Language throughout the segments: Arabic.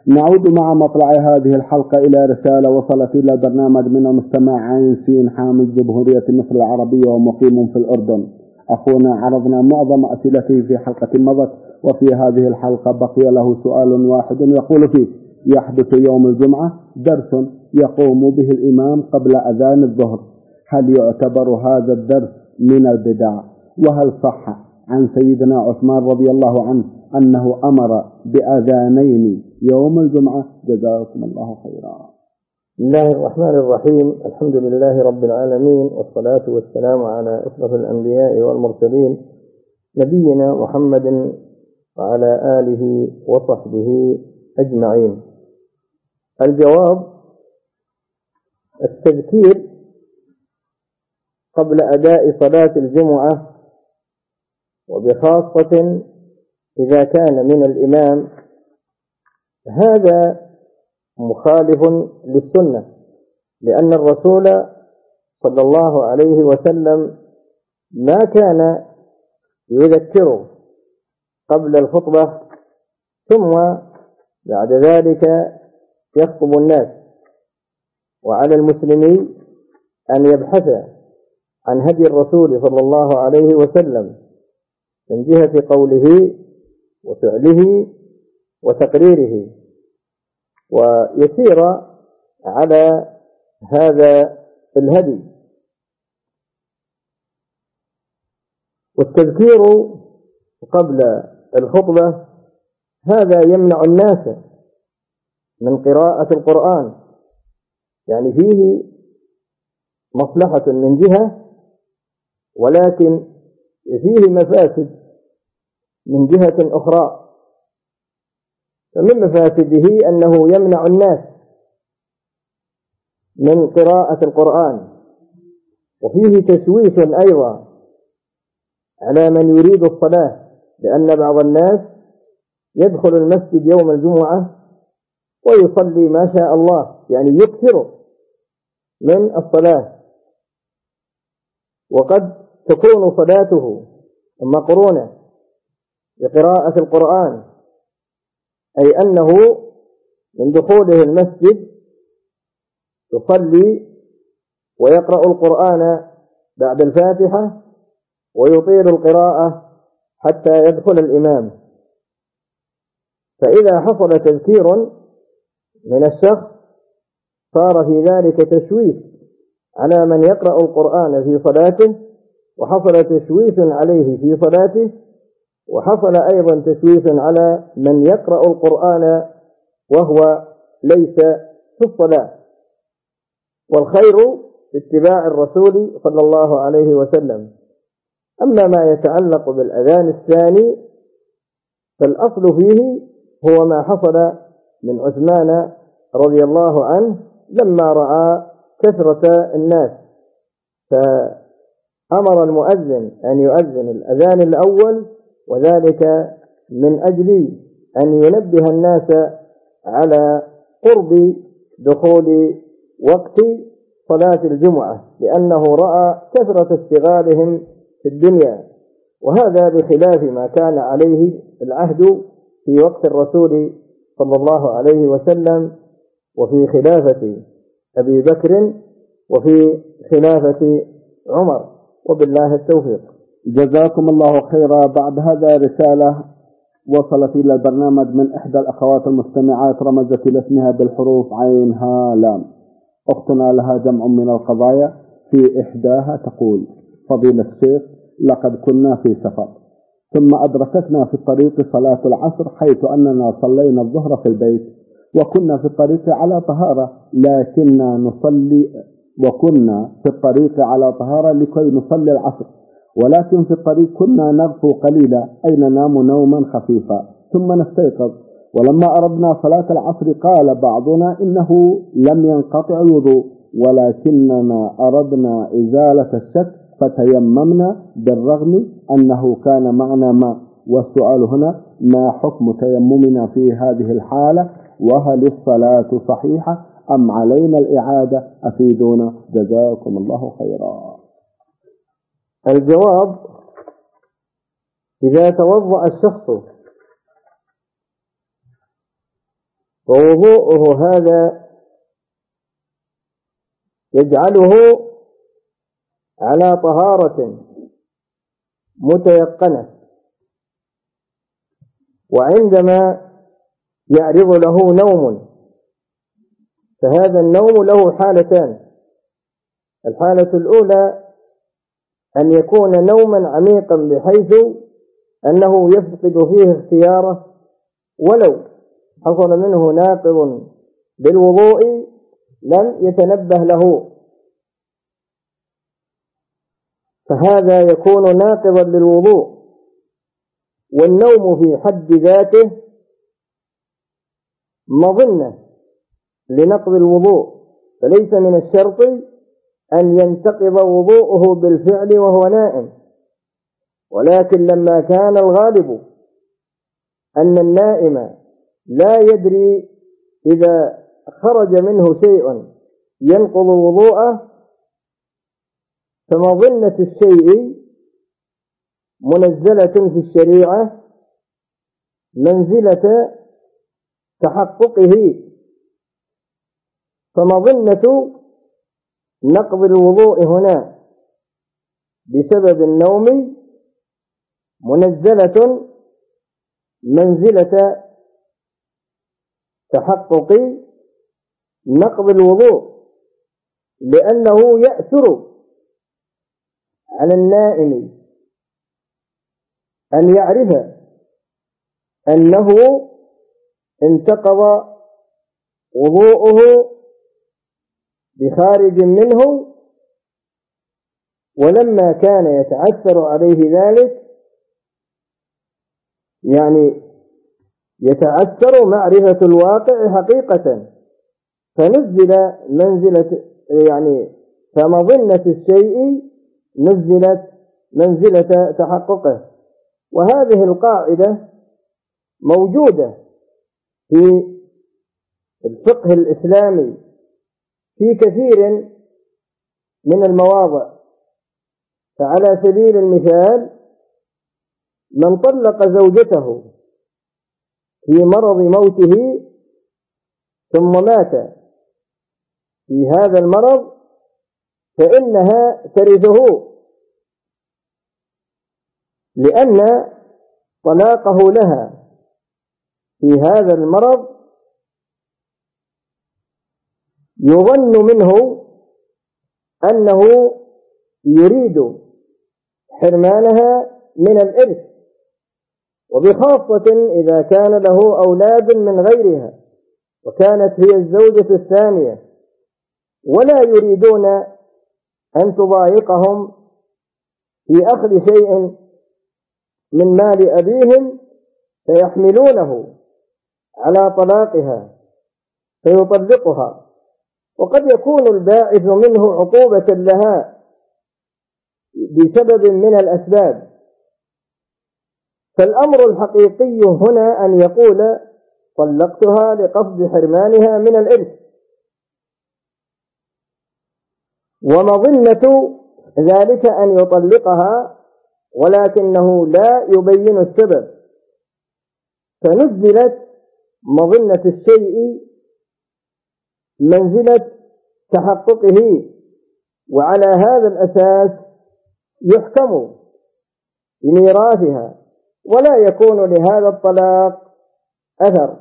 نعود مع مطلع هذه الحلقة إلى رسالة وصلت إلى البرنامج من المستمع عين سين حامد جمهورية مصر العربية ومقيم في الأردن. أخونا عرضنا معظم أسئلته في حلقة مضت، وفي هذه الحلقة بقي له سؤال واحد يقول فيه: يحدث يوم الجمعة درس يقوم به الإمام قبل أذان الظهر، هل يعتبر هذا الدرس من البدع؟ وهل صح عن سيدنا عثمان رضي الله عنه أنه أمر بأذانين يوم الجمعة؟ جزاكم الله خيرا. بسم الله الرحمن الرحيم. الحمد لله رب العالمين، والصلاة والسلام على أشرف الأنبياء والمرسلين نبينا محمد وعلى آله وصحبه أجمعين. الجواب: التذكير قبل أداء صلاة الجمعة، وبخاصة إذا كان من الإمام، هذا مخالف للسنة، لأن الرسول صلى الله عليه وسلم ما كان يذكره قبل الخطبة ثم بعد ذلك يخطب الناس. وعلى المسلمين أن يبحث عن هدي الرسول صلى الله عليه وسلم من جهة قوله وفعله وتقريره، ويسير على هذا الهدي. والتذكير قبل الخطبة هذا يمنع الناس من قراءة القرآن، يعني فيه مصلحة من جهة، ولكن فيه مفاسد من جهة أخرى. فمن مفاسده أنه يمنع الناس من قراءة القرآن، وفيه تشويش أيضا على من يريد الصلاة، لأن بعض الناس يدخل المسجد يوم الجمعة ويصلي ما شاء الله، يعني يكثر من الصلاة، وقد تكون صلاته مقرونة بقراءة القرآن، أي أنه من دخوله المسجد يصلي ويقرأ القرآن بعد الفاتحة ويطيل القراءة حتى يدخل الإمام. فإذا حصل تذكير من الشخص صار في ذلك تشويش على من يقرأ القرآن في صلاته، وحصل تشويش عليه في صلاته، وحصل أيضا تشويش على من يقرأ القرآن وهو ليس في الصلاة. والخير في اتباع الرسول صلى الله عليه وسلم. أما ما يتعلق بالأذان الثاني فالأصل فيه هو ما حصل من عثمان رضي الله عنه لما رأى كثرة الناس، فأمر المؤذن أن يؤذن الأذان الأول، وذلك من أجل أن ينبه الناس على قرب دخول وقت صلاة الجمعة، لأنه رأى كثرة اشتغالهم في الدنيا، وهذا بخلاف ما كان عليه العهد في وقت الرسول صلى الله عليه وسلم، وفي خلافة أبي بكر، وفي خلافة عمر، وبالله التوفيق. جزاكم الله خيرا. بعد هذا رسالة وصلت إلى البرنامج من إحدى الأخوات المستمعات، رمزت إلى اسمها بالحروف عين ها لام. أختنا لها جمع من القضايا، في إحداها تقول: فضيلة الشيخ، لقد كنا في سفر، ثم أدركتنا في الطريق صلاة العصر، حيث أننا صلينا الظهر في البيت، وكنا في الطريق على طهارة، وكنا في الطريق على طهارة لكي نصلي العصر، ولكن في الطريق كنا نغفو قليلا، أي ننام نوما خفيفا ثم نستيقظ، ولما أردنا صلاة العصر قال بعضنا إنه لم ينقطع الوضوء، ولكننا أردنا إزالة الشك فتيممنا بالرغم أنه كان معنا ماء. والسؤال هنا: ما حكم تيممنا في هذه الحالة؟ وهل الصلاة صحيحة أم علينا الإعادة؟ أفيدونا جزاكم الله خيرا. الجواب: إذا توضأ الشخص ووضوءه هذا يجعله على طهارة متيقنة. وعندما يعرض له نوم فهذا النوم له حالتان: الحالة الأولى أن يكون نوما عميقا بحيث أنه يفقد فيه اختياره، ولو حصل منه ناقض بالوضوء لم يتنبه له، فهذا يكون ناقضا للوضوء. والنوم في حد ذاته مظنة لنقض الوضوء، فليس من الشرط أن ينتقض وضوءه بالفعل وهو نائم. ولكن لما كان الغالب أن النائم لا يدري إذا خرج منه شيء ينقض وضوءه، فمظنة الشيء منزلة في الشريعة منزلة تحققه، فمظنة نقض الوضوء هنا بسبب النوم منزلة منزلة تحقق نقض الوضوء، لأنه يأثر على النائم أن يعرف أنه انتقض وضوءه بخارج منه. ولما كان يتعثر عليه ذلك، يعني يتعثر معرفة الواقع حقيقة، فنزل منزلة، يعني فمظنة الشيء نزلت منزلة تحققه. وهذه القاعدة موجودة في الفقه الإسلامي في كثير من المواضع. فعلى سبيل المثال، من طلق زوجته في مرض موته ثم مات في هذا المرض فإنها ترثه، لأن طلاقه لها في هذا المرض يظن منه أنه يريد حرمانها من الإرث، وبخاصة إذا كان له أولاد من غيرها وكانت هي الزوجة الثانية، ولا يريدون أن تضايقهم في أخذ شيء من مال أبيهم، فيحملونه على طلاقها فيطلقها، وقد يكون الباعث منه عقوبة لها بسبب من الأسباب. فالأمر الحقيقي هنا أن يقول طلقتها لقصد حرمانها من الإرث، ومظنة ذلك أن يطلقها ولكنه لا يبين السبب، فنزلت مظنة الشيء منزلة تحققه، وعلى هذا الأساس يحكم بميراثها، ولا يكون لهذا الطلاق أثر.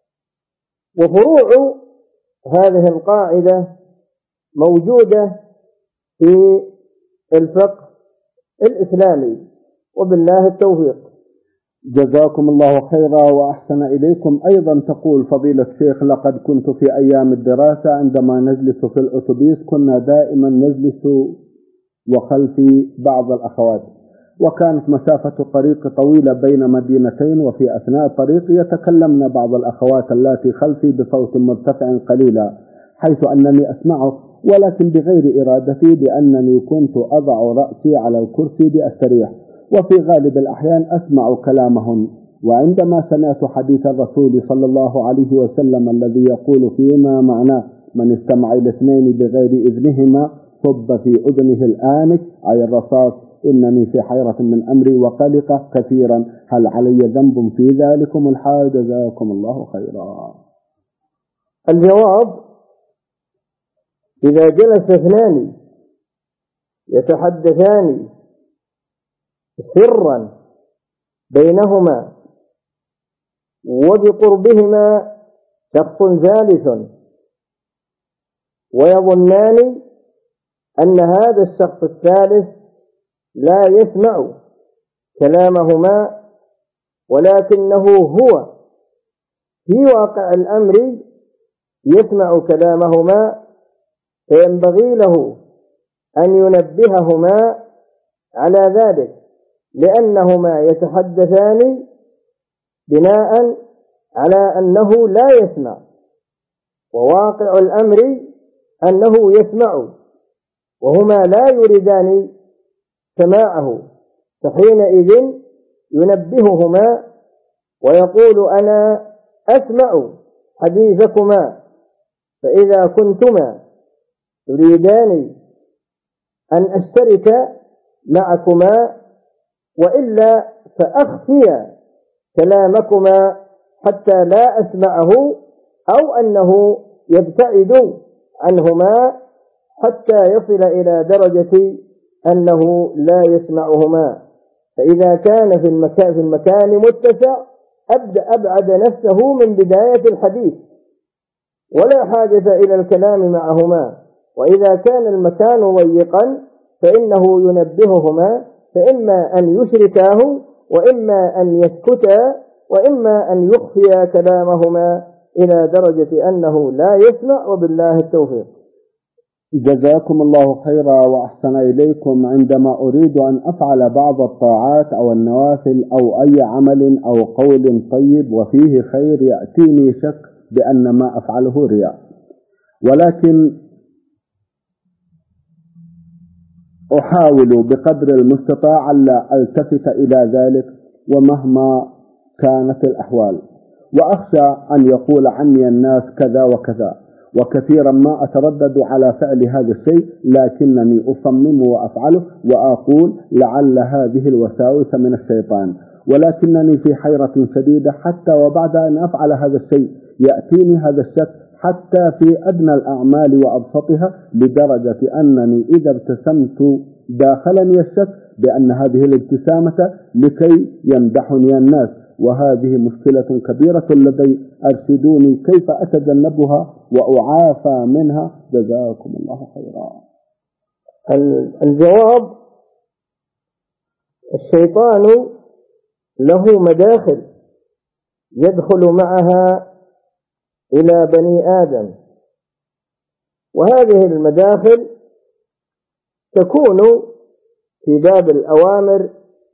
وفروع هذه القاعدة موجودة في الفقه الإسلامي، وبالله التوفيق. جزاكم الله خيرا وأحسن إليكم. أيضا تقول فضيلة الشيخ: لقد كنت في أيام الدراسة عندما نجلس في الأتوبيس كنا دائما نجلس وخلفي بعض الأخوات، وكانت مسافة الطريق طويلة بين مدينتين، وفي أثناء الطريق يتكلمن بعض الأخوات اللاتي خلفي بصوت مرتفع قليلا، حيث أنني أسمعه ولكن بغير إرادتي، لأنني كنت أضع رأسي على الكرسي لأستريح، وفي غالب الأحيان أسمع كلامهن. وعندما سمعت حديث الرسول صلى الله عليه وسلم الذي يقول فيما معناه: من استمع إلى اثنين بغير إذنهما صب في أذنه الآنك، أي الرصاص، إنني في حيرة من أمري وقلق كثيرا، هل علي ذنب في ذلكم الحال؟ جزاكم الله خيرا. الجواب: إذا جلس اثنان يتحدثان سرا بينهما وبقربهما شخص ثالث ويظنان أن هذا الشخص الثالث لا يسمع كلامهما، ولكنه هو في واقع الأمر يسمع كلامهما، فينبغي له أن ينبههما على ذلك، لأنهما يتحدثان بناء على أنه لا يسمع، وواقع الأمر أنه يسمع، وهما لا يريدان سماعه، فحينئذ ينبههما ويقول: أنا أسمع حديثكما، فإذا كنتما تريدان أن أشترك معكما، وإلا فأخفي كلامكما حتى لا أسمعه، أو أنه يبتعد عنهما حتى يصل إلى درجة أنه لا يسمعهما. فإذا كان في المكان متسع أبعد نفسه من بداية الحديث ولا حاجة إلى الكلام معهما. وإذا كان المكان ضيقا فإنه ينبههما، فإما أن يشركاه، وإما أن يسكتا، وإما أن يخفي كلامهما إلى درجة أنه لا يسمع، وبالله التوفيق. جزاكم الله خيرا وأحسن إليكم. عندما أريد أن أفعل بعض الطاعات أو النوافل أو أي عمل أو قول طيب وفيه خير، يأتيني شك بأن ما أفعله رياء، ولكن أحاول بقدر المستطاع ألا ألتفت إلى ذلك ومهما كانت الأحوال، وأخشى أن يقول عني الناس كذا وكذا، وكثيرا ما أتردد على فعل هذا الشيء، لكنني أصمم وأفعله وأقول لعل هذه الوساوس من الشيطان، ولكنني في حيرة شديدة حتى وبعد أن أفعل هذا الشيء يأتيني هذا الشك حتى في أدنى الأعمال وأبسطها، لدرجة أنني إذا ابتسمت داخلني الشك بأن هذه الابتسامة لكي يمدحني الناس، وهذه مشكلة كبيرة لدي، أرشدوني كيف أتجنبها وأعافى منها، جزاكم الله خيرا. الجواب: الشيطان له مداخل يدخل معها إلى بني آدم، وهذه المداخل تكون في باب الأوامر،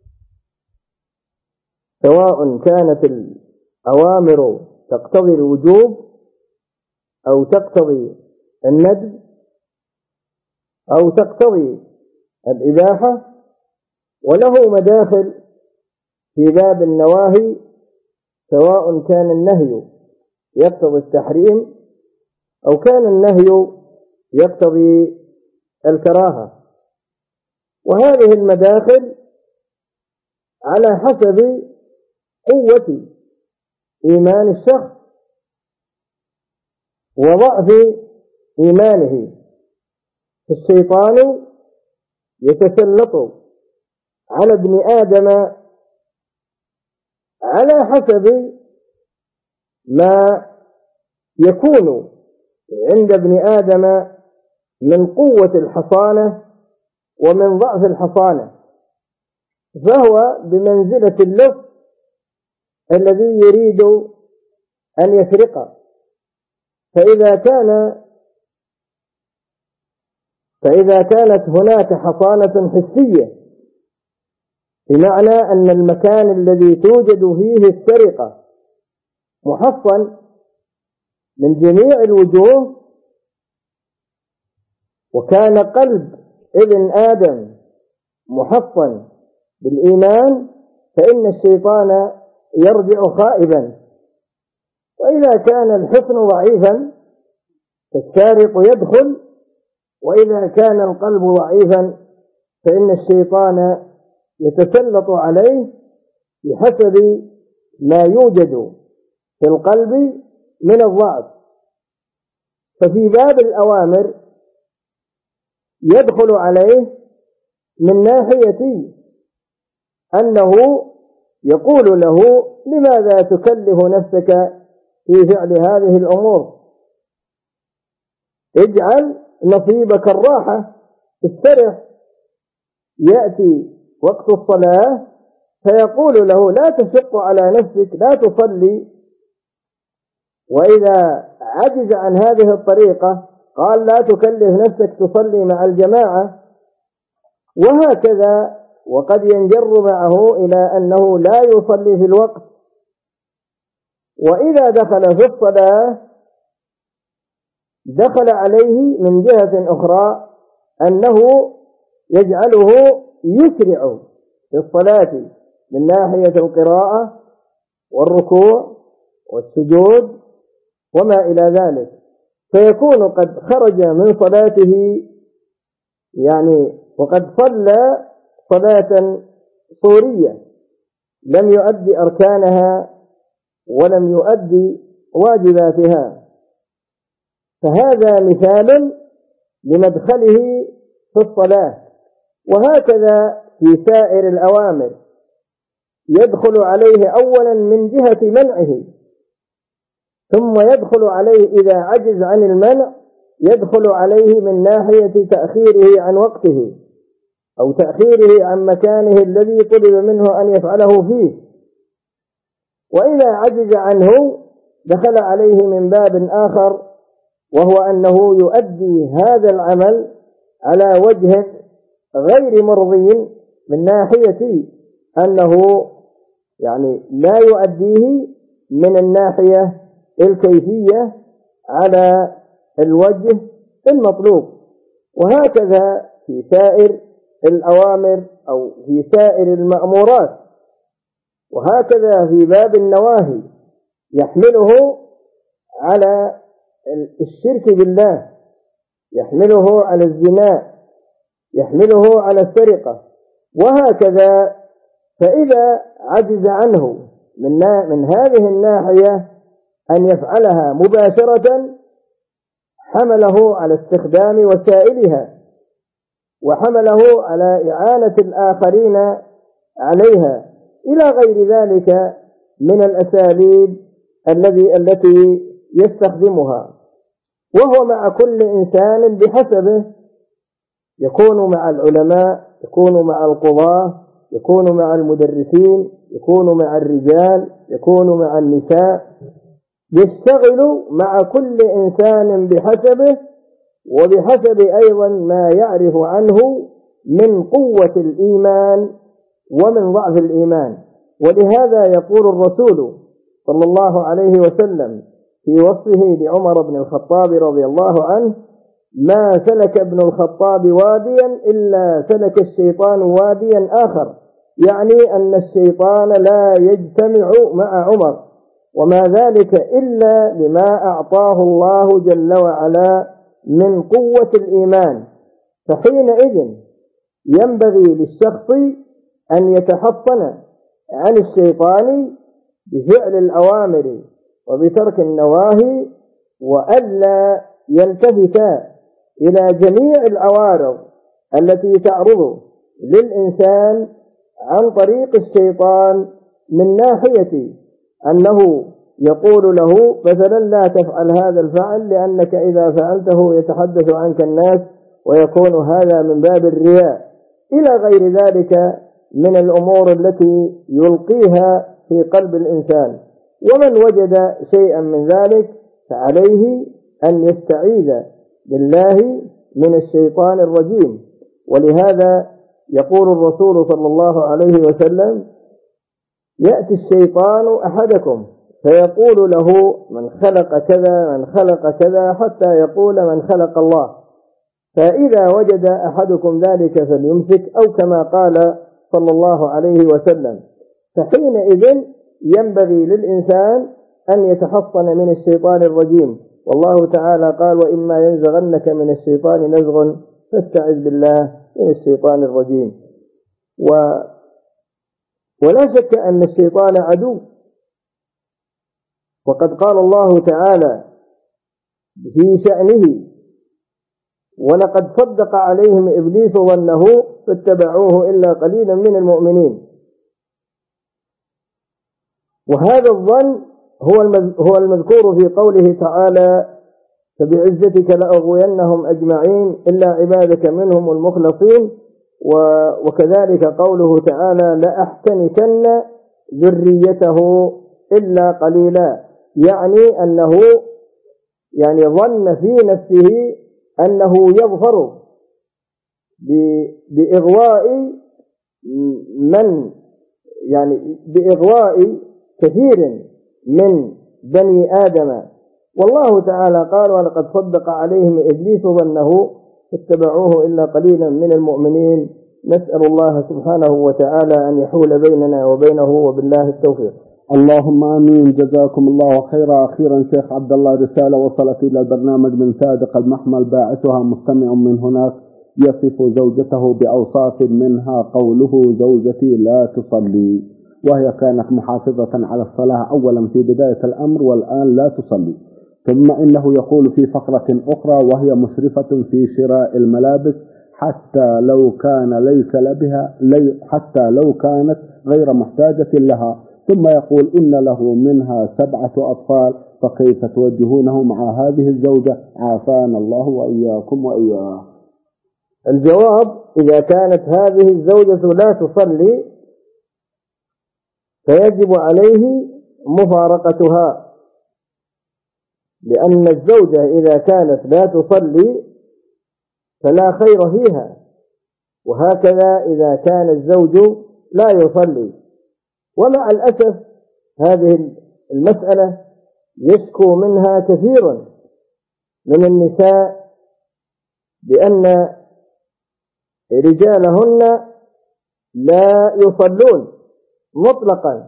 سواء كانت الأوامر تقتضي الوجوب أو تقتضي الندب أو تقتضي الإباحة، وله مداخل في باب النواهي، سواء كان النهي يقتضي التحريم أو كان النهي يقتضي الكراهة. وهذه المداخل على حسب قوة إيمان الشخص وضعف إيمانه. الشيطان يتسلط على ابن آدم على حسب ما يكون عند ابن آدم من قوة الحصانة ومن ضعف الحصانة، فهو بمنزلة اللص الذي يريد أن يسرق، فإذا كانت هناك حصانة حسية، بمعنى أن المكان الذي توجد فيه السرقة محصن من جميع الوجوه، وكان قلب ابن آدم محصن بالإيمان، فإن الشيطان يرجع خائبا. وإذا كان الحصن ضعيفا فالسارق يدخل، وإذا كان القلب ضعيفا فإن الشيطان يتسلط عليه بحسب ما يوجد في القلب من الضعف. ففي باب الأوامر يدخل عليه من ناحية أنه يقول له لماذا تكلف نفسك في فعل هذه الأمور؟ اجعل نصيبك الراحة، استرح. يأتي وقت الصلاة فيقول له لا تشق على نفسك، لا تصلي. وإذا عجز عن هذه الطريقة قال لا تكلف نفسك تصلي مع الجماعة، وهكذا. وقد ينجر معه إلى أنه لا يصلي في الوقت. وإذا دخل في الصلاة دخل عليه من جهة أخرى أنه يجعله يسرع في الصلاة من ناحية القراءة والركوع والسجود وما إلى ذلك، فيكون قد خرج من صلاته وقد صلى صلاة صورية لم يؤدي أركانها ولم يؤدي واجباتها. فهذا مثال لمدخله في الصلاة. وهكذا في سائر الأوامر يدخل عليه أولا من جهة منعه، ثم يدخل عليه إذا عجز عن المنع يدخل عليه من ناحية تأخيره عن وقته أو تأخيره عن مكانه الذي طلب منه أن يفعله فيه. وإذا عجز عنه دخل عليه من باب آخر، وهو أنه يؤدي هذا العمل على وجه غير مرضي من ناحية أنه لا يؤديه من الناحية الكيفية على الوجه المطلوب. وهكذا في سائر الأوامر أو في سائر المأمورات. وهكذا في باب النواهي يحمله على الشرك بالله، يحمله على الزنا، يحمله على السرقة، وهكذا. فإذا عجز عنه من هذه الناحية أن يفعلها مباشرة حمله على استخدام وسائلها، وحمله على إعانة الآخرين عليها، إلى غير ذلك من الأساليب التي يستخدمها. وهو مع كل إنسان بحسبه، يكون مع العلماء، يكون مع القضاة، يكون مع المدرسين، يكون مع الرجال، يكون مع النساء، يشتغل مع كل إنسان بحسبه وبحسب أيضا ما يعرف عنه من قوة الإيمان ومن ضعف الإيمان. ولهذا يقول الرسول صلى الله عليه وسلم في وصفه لعمر بن الخطاب رضي الله عنه: ما سلك ابن الخطاب واديا إلا سلك الشيطان واديا آخر، يعني أن الشيطان لا يجتمع مع عمر، وما ذلك إلا لما أعطاه الله جل وعلا من قوة الإيمان. فحينئذ ينبغي للشخص أن يتحصن عن الشيطان بفعل الأوامر وبترك النواهي، وألا يلتفت إلى جميع العوارض التي تعرض للإنسان عن طريق الشيطان، من ناحية أنه يقول له مثلا لا تفعل هذا الفعل لأنك إذا فعلته يتحدث عنك الناس ويكون هذا من باب الرياء، إلى غير ذلك من الأمور التي يلقيها في قلب الإنسان. ومن وجد شيئا من ذلك فعليه أن يستعيذ بالله من الشيطان الرجيم. ولهذا يقول الرسول صلى الله عليه وسلم: يأتي الشيطان أحدكم فيقول له من خلق كذا من خلق كذا، حتى يقول من خلق الله، فإذا وجد أحدكم ذلك فليمسك، أو كما قال صلى الله عليه وسلم. فحينئذ ينبغي للإنسان أن يتحصن من الشيطان الرجيم. والله تعالى قال: وإما ينزغنك من الشيطان نزغ فاستعذ بالله من الشيطان الرجيم. ولا شك أن الشيطان عدو، وقد قال الله تعالى: في شأنه، ولقد صدق عليهم إبليس ظنه فاتبعوه إلا قليلا من المؤمنين. وهذا الظن هو المذكور في قوله تعالى: فبعزتك لأغوينهم أجمعين إلا عبادك منهم المخلصين. وكذلك قوله تعالى: لأحتنكن ذريته إلا قليلا، يعني أنه ظن في نفسه أنه يظفر بإغواء كثير من بني آدم. والله تعالى قال: ولقد صدق عليهم إبليس ظنه فاتبعوه إلا قليلا من المؤمنين. نسأل الله سبحانه وتعالى أن يحول بيننا وبينه، وبالله التوفيق. اللهم آمين. جزاكم الله خيرا. أخيرا شيخ عبد الله، رسالة وصلت إلى البرنامج من صادق المحمل، باعثها مستمع من هناك يصف زوجته بأوصاف منها قوله: زوجتي لا تصلي، وهي كانت محافظة على الصلاة أولا في بداية الأمر والآن لا تصلي. ثم إنه يقول في فقرة أخرى: وهي مسرفة في شراء الملابس حتى لو كانت غير محتاجة لها. ثم يقول: إن له منها 7 أطفال، فكيف توجهونه مع هذه الزوجة؟ عافانا الله وإياكم وإياه. الجواب: إذا كانت هذه الزوجة لا تصلي فيجب عليه مفارقتها، لأن الزوجة إذا كانت لا تصلي فلا خير فيها، وهكذا إذا كان الزوج لا يصلي. ومع الأسف هذه المسألة يشكو منها كثير من النساء بأن رجالهن لا يصلون مطلقا،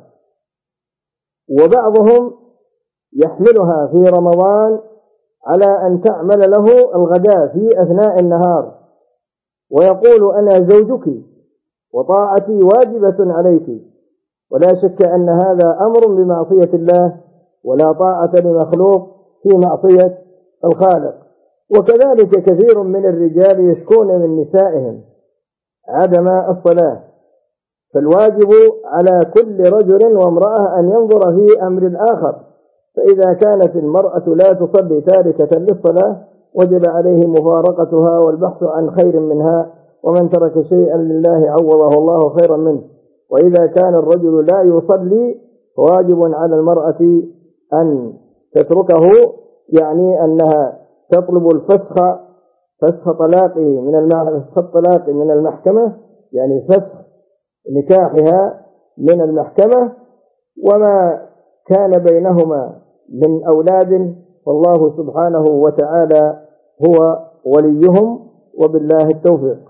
وبعضهم يحملها في رمضان على أن تعمل له الغداء في أثناء النهار، ويقول: أنا زوجك وطاعتي واجبة عليك. ولا شك أن هذا أمر بمعصية الله، ولا طاعة لمخلوق في معصية الخالق. وكذلك كثير من الرجال يشكون من نسائهم عدم الصلاة، فالواجب على كل رجل وامرأة أن ينظر في أمر الآخر. فإذا كانت المرأة لا تصلي تاركة للصلاة وجب عليه مفارقتها والبحث عن خير منها، ومن ترك شيئا لله عوضه الله خيرا منه. وإذا كان الرجل لا يصلي فواجب على المرأة أن تتركه، يعني أنها تطلب فسخ طلاقه من المحكمة، يعني فسخ نكاحها من المحكمة. وما كان بينهما من أولاد والله سبحانه وتعالى هو وليهم، وبالله التوفيق.